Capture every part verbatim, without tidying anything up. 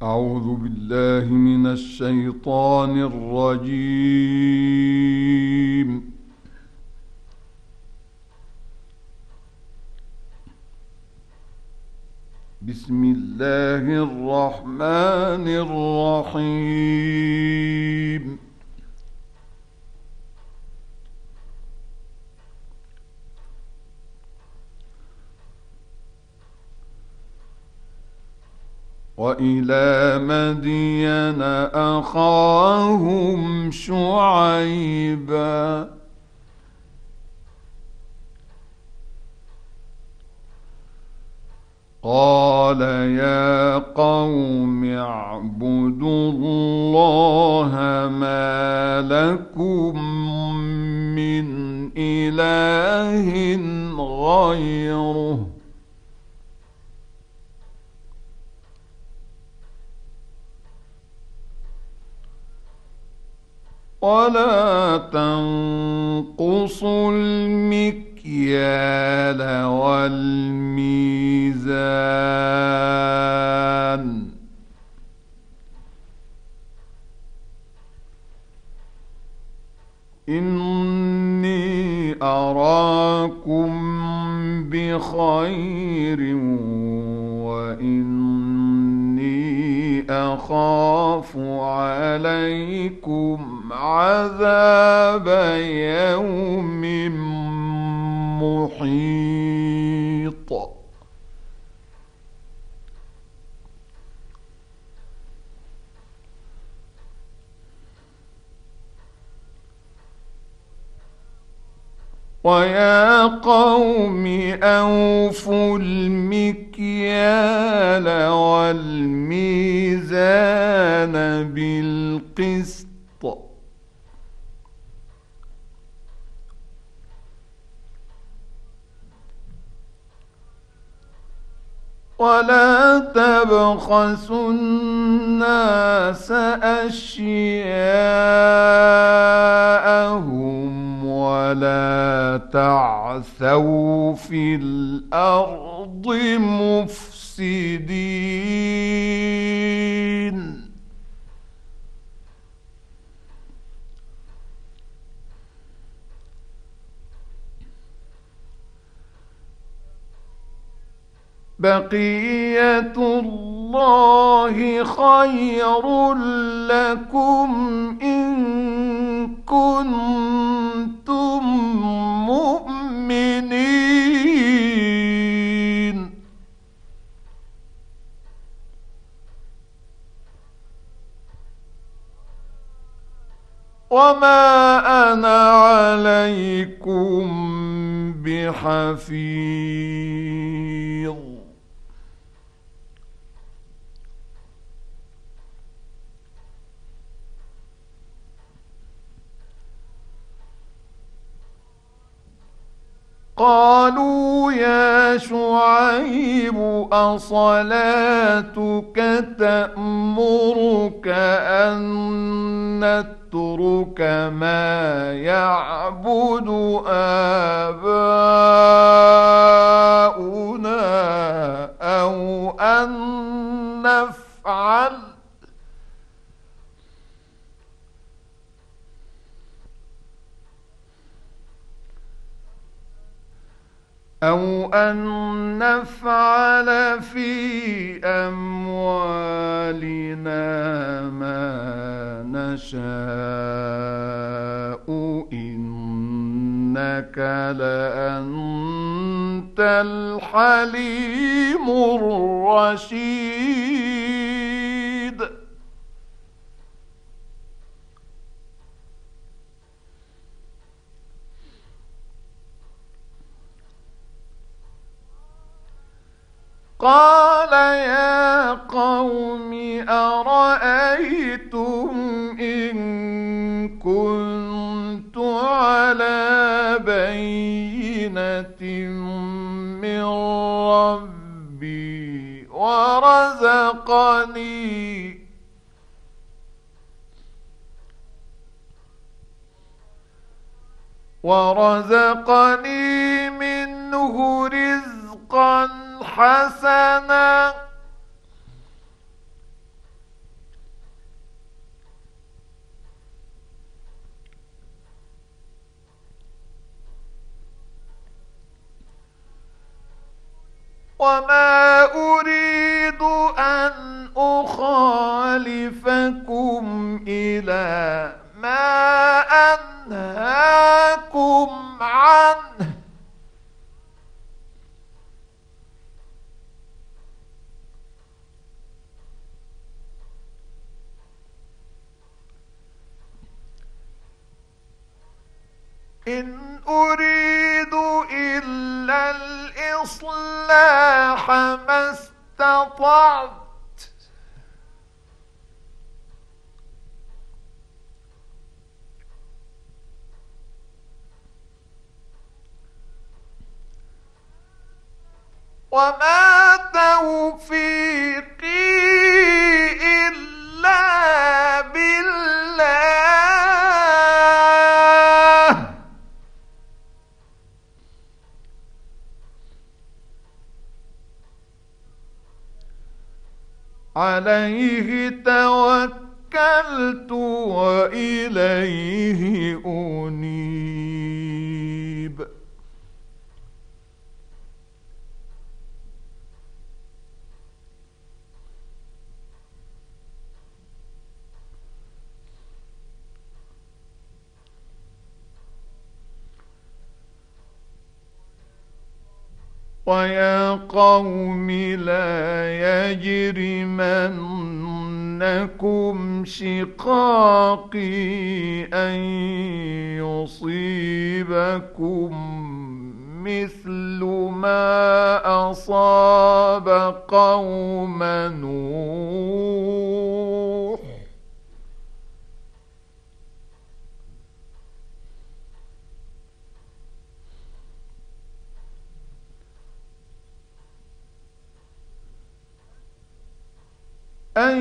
أعوذ بالله من الشيطان الرجيم. بسم الله الرحمن الرحيم. وإلى مدين أخاهم شعيبا قال يا قوم اعبدوا الله ما لكم من إله غيره ولا تنقصوا المكيال والميزان إني أراكم بخير وإني أخاف عليكم عذاب يوم محيط ويا قوم أوفوا المكيال والميزان بالقسط ولا تبخسوا الناس أشياءهم ولا تعثوا في الأرض مفسدين بقية الله خير لكم إن كنتم مؤمنين وما أنا عليكم بحفيظ قالوا يا شعيب أصلاتك تأمرك أن نترك ما يعبد آباؤنا أو أن نفعل أو أن نفعل في أموالنا ما نشاء إنك لأنت الحليم الرشيد قال يا قوم أرأيتم إن كنت على بينة من ربي ورزقني ورزقني منه رزقا حسنا وما أريد أن أخالفكم إلى ما أنهاكم عنه إن أريد إلا الإصلاح ما استطعت وما توفيقي إلا بالله عليه توكلت وإليه أنيب ويا قوم لا يجرمنكم شقاقي أن يصيبكم مثل ما أصاب قوم نوح أن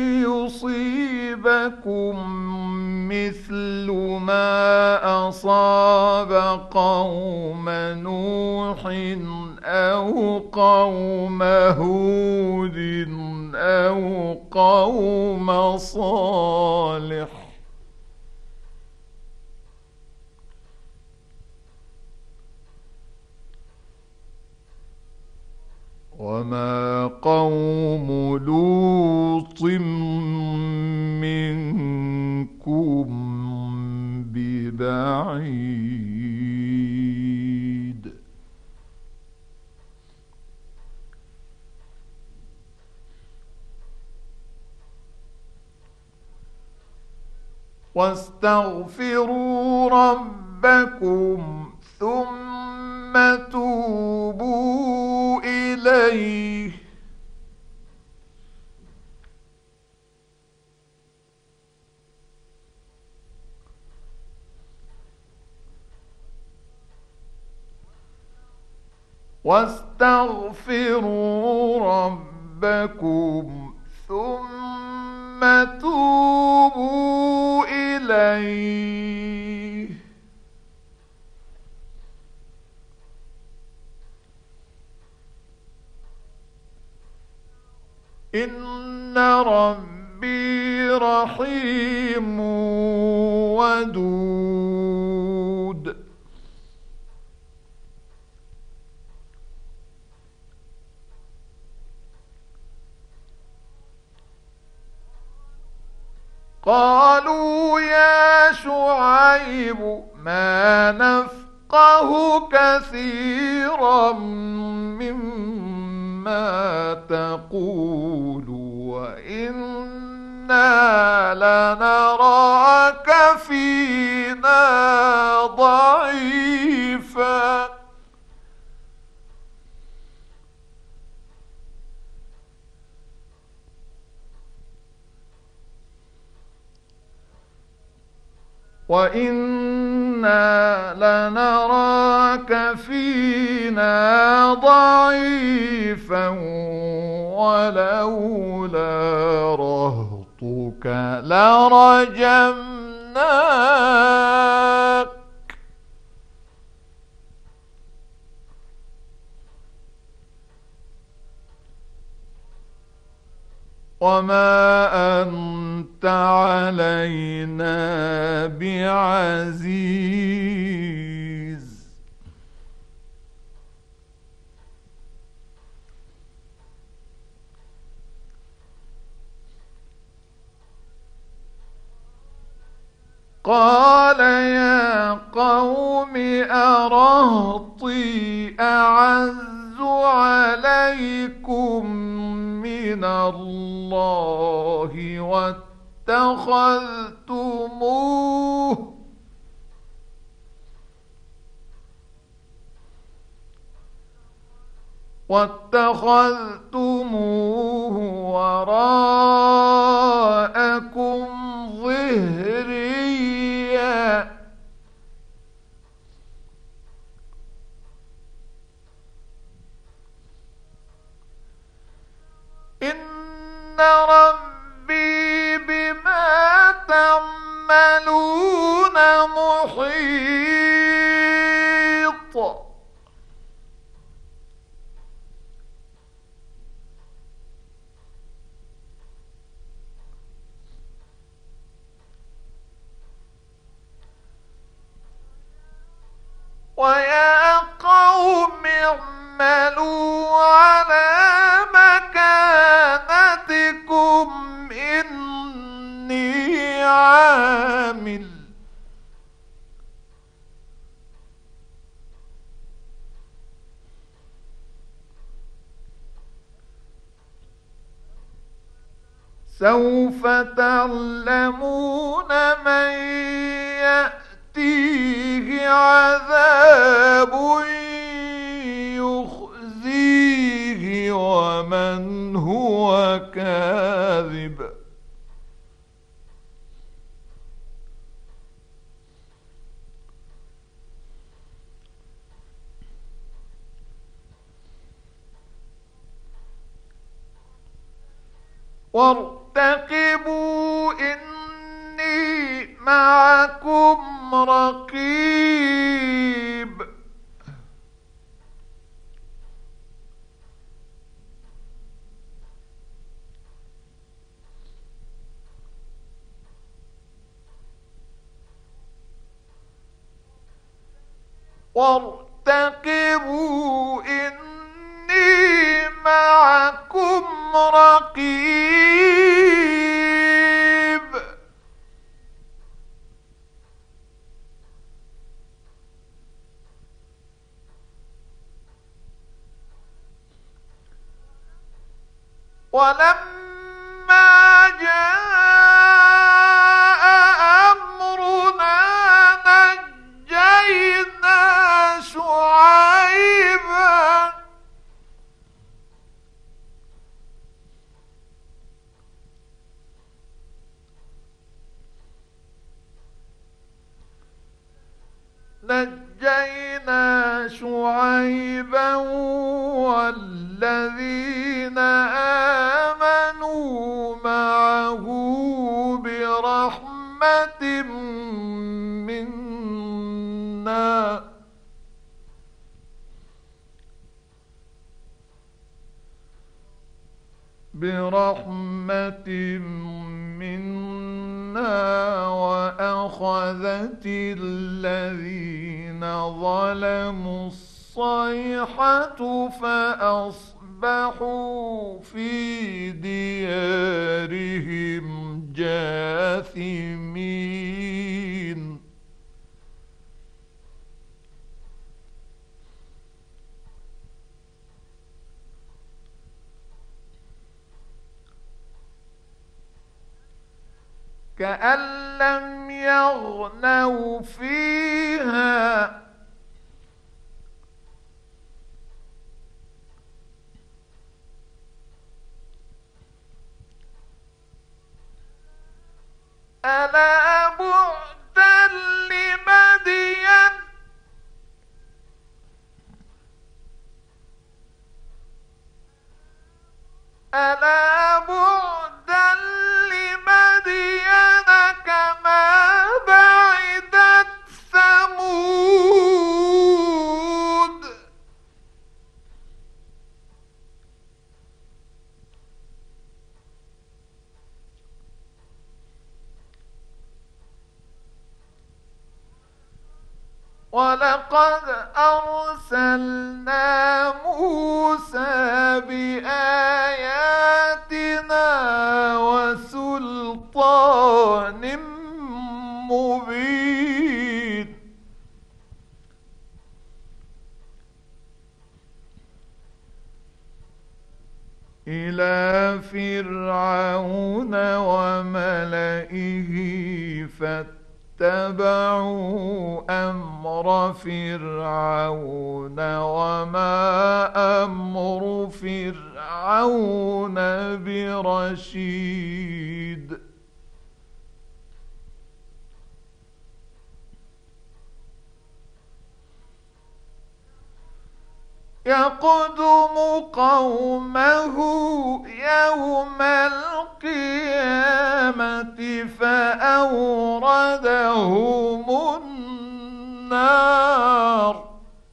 يصيبكم مثل ما أصاب قوم نوح أو قوم هود أو قوم صالح وما قوم لوط منكم ببعيد واستغفروا ربكم ثم توبوا إليه واستغفروا ربكم ثم توبوا إليه إن ربي رحيم ودود قالوا يا شعيب ما نفقه كثيرا مما تقول وإنا لنراك فينا ضعيفا وإنا لنراك فينا ضعيفا ولولا رهطك لرجمناك وما أنت علينا بعزيز قال يا قوم أرهطي أعز عليكم من الله واتخذتموه واتخذتموه وراءكم ظهريا إن ربي بما تعملون محيط ويا قوم اعملوا على مكانتكم إني عامل سوف تعلمون من يأتيه عذاب يخزيه ومن هو كاذب وارتقبوا إني معكم رقيب وارتقبوا إني معكم رقيب ولما جاء أمرنا نجينا شعيبا نجينا شعيبا والذين آمنوا معه برحمة منا برحمة منا وأخذت الذين ظلموا الصيحة فأصبحوا في ديارهم جاثمين كأن لم يغنوا فيها ألا بعدا لمدين ألا بعدا لمدين كما بعدت ثمود ولقد أرسلنا موسى بآياتنا وسلطان مبين فِرْعَوْنَ وَمَلَئِهِ فَاتَّبَعُوا أَمْرَ فِرْعَوْنَ وَمَا أَمْرُ فِرْعَوْنَ بِرَشِيدٍ يَقْدُمُ قَوْمَهُ يَوْمَ الْقِيَامَةِ فَأَوْرَدَهُمُ النَّارَ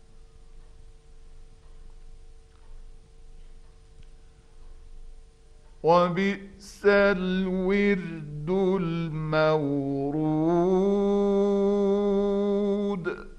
وَبِئْسَ الْوِرْدُ الْمَوْرُودُ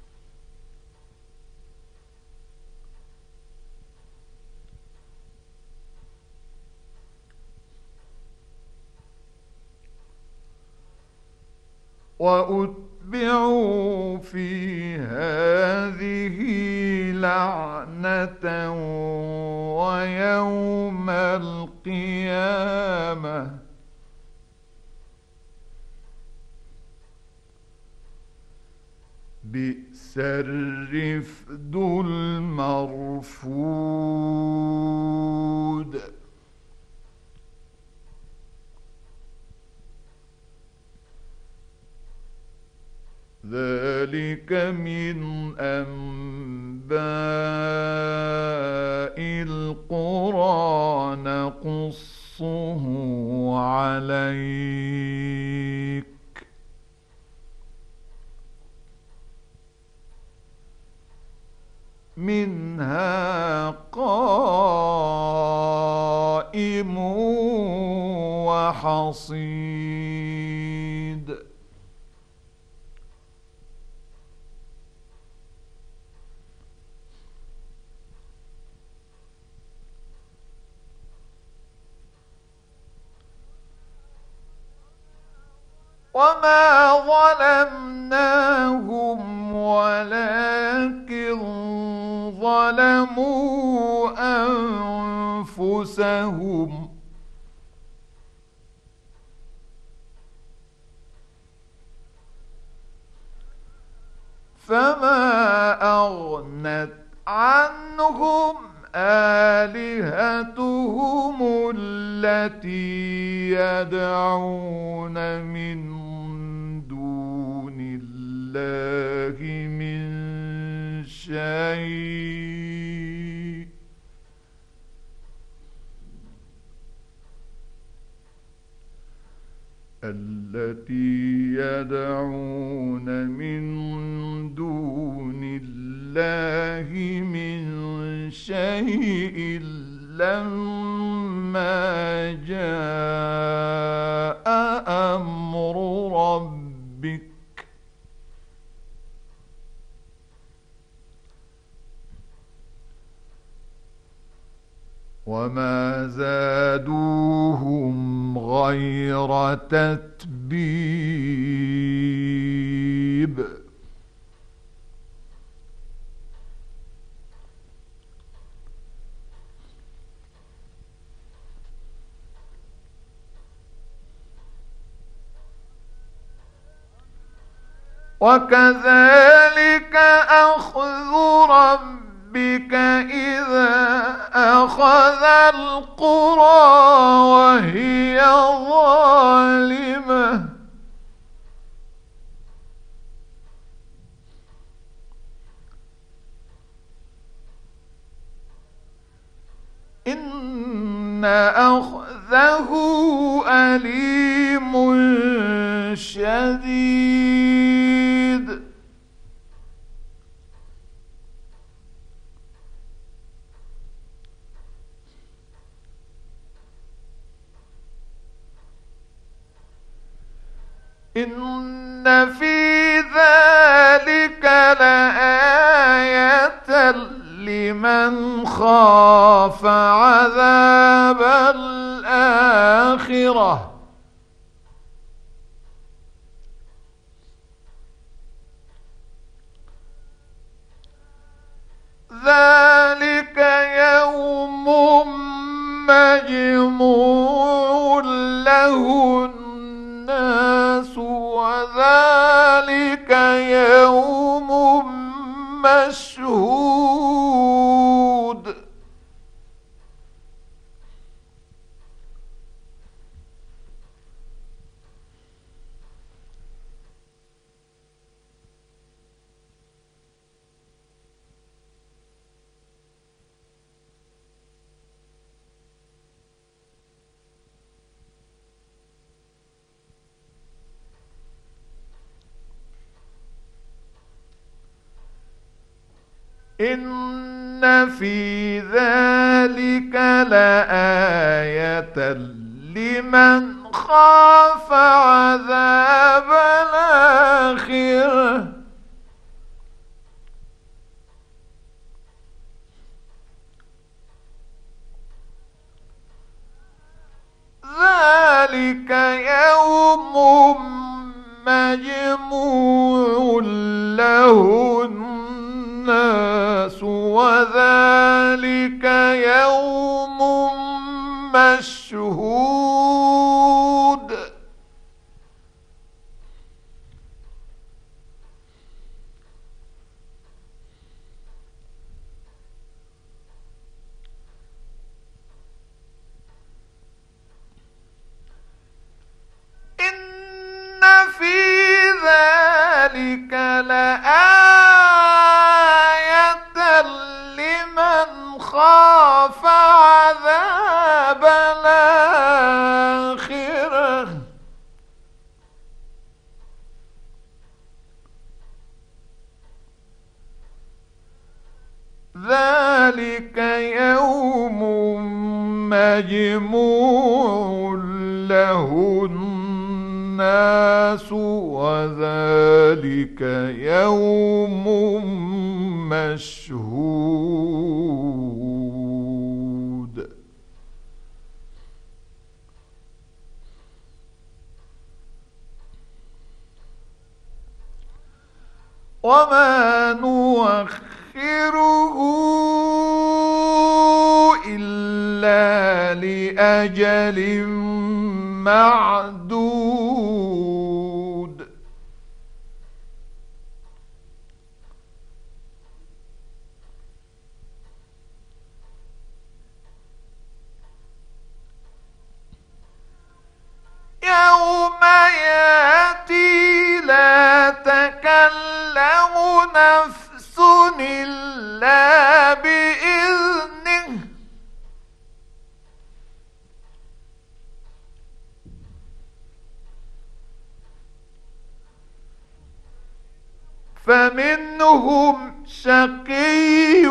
وَأُتْبِعُوا فِي هَٰذِهِ لَعْنَةً وَيَوْمَ الْقِيَامَةِ بِئْسَ الرِّفْدُ الْمَرْفُودُ ذَلِكَ مِنْ أَنْبَاءِ الْقُرَىٰ نَقُصُّهُ عَلَيْكَ ۖ مِنْهَا قَائِمٌ وَحَصِيدٌ وَمَا ظَلَمْنَاهُمْ وَلَٰكِن ظَلَمُوا أَنفُسَهُمْ فَمَا أَغْنَتْ عَنْهُمْ آلِهَتُهُمُ الَّتِي يَدْعُونَ مِن دُونِ اللَّهِ مِن شَيْءٍ الَّتِي يَدْعُونَ مِن دُونِ اللَّهِ مِن شَيْءٍ لَّمَّا جَاءَ أَمْرُ رَبِّكَ وَمَا زَادُوهُمْ غَيْرَ تَتْبِيبٍ وَكَذَلِكَ أَخْذُ رَبِّكَ إِذَا أَخَذَ الْقُرَىٰ وَهِيَ ظَالِمَةٌ إِنَّ أَخْذَهُ أَلِيمٌ شَدِيدٌ إِنَّ فِي ذَلِكَ لَآيَةً لِمَنْ خَافَ عَذَابَ الْآخِرَةِ ذَلِكَ يَوْمٌ مَّجْمُوعٌ مجموع له الناس وذلك يوم مشهود إن في ذلك لآية لمن خاف عذاب الآخرة ذلك يوم مجموع له الناس وذلك يوم مشهود إن في ذلك لآية لمن خاف عذاب الآخرة ذلك يوم مجموع له الناس وذلك يوم مشهود وما نؤخره إلا لأجل معدود يوم يأتي لا تكلم نفس إلا بإذنه فمنهم شقي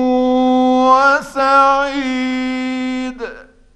وسعيد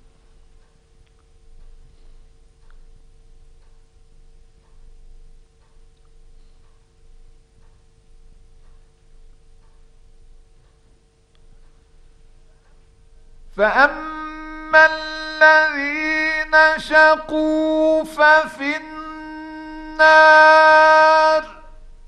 فأما الذين شقوا ففي النار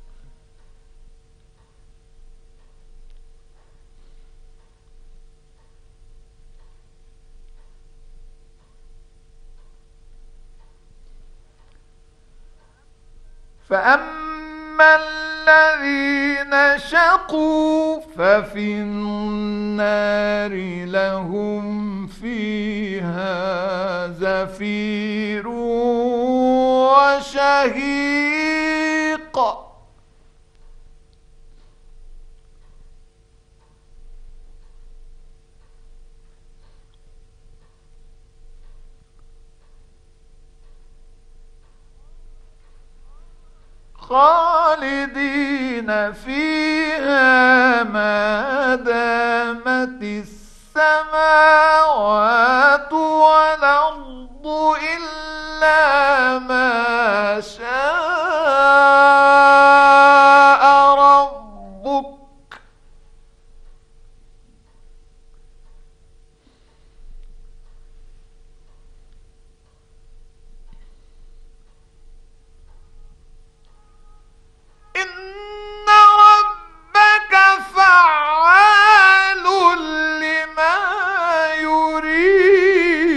فأما الذين شقوا ففي النار لهم فيها زفير وشهيق خالدين فيها ما دامت السماوات والأرض إلا ما شاء ربك إن ربك فعال لما يريد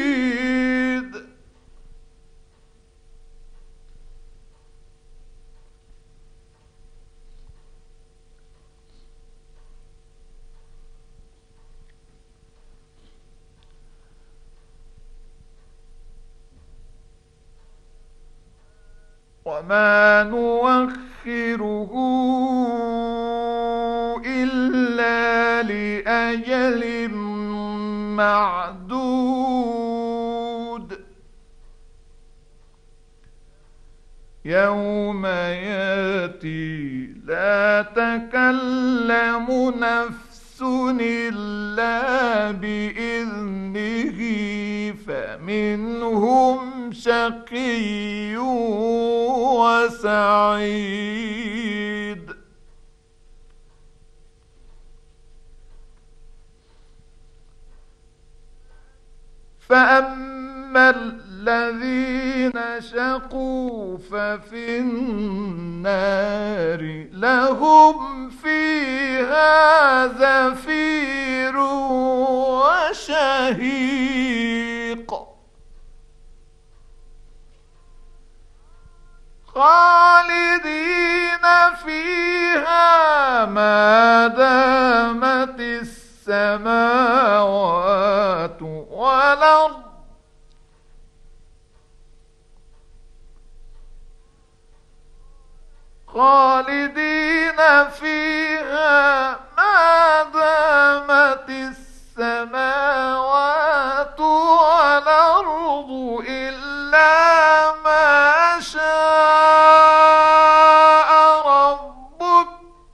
وما نؤخره إلا لأجل معدود يوم يأتي لا تكلم نفس إلا بإذنه فمنهم شقي وسعيد فأما الذين شقوا ففي النار لهم فيها زفير وشهيق خالدين فيها ما دامت السماوات والأرض خالدين فيها ما دامت السماوات والأرض إلا ما شاء ربك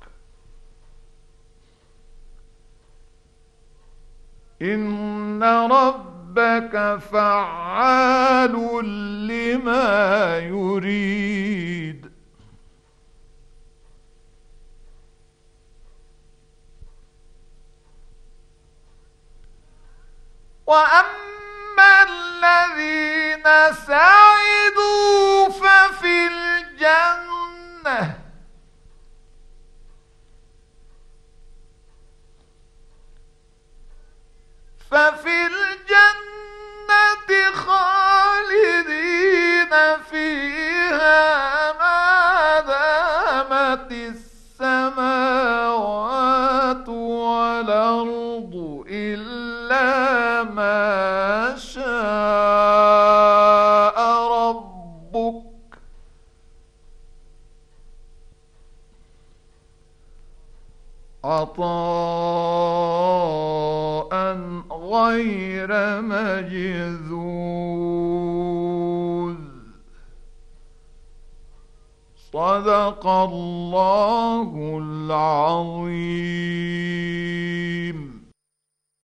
إن ربك فعال لما يريد وأما الذين سعدوا ففي الجنة ففي الجنة خالدين فيها ما دامت السماوات والأرض إلا ما شاء ربك عطاء غير مجذوذ صدق الله العظيم.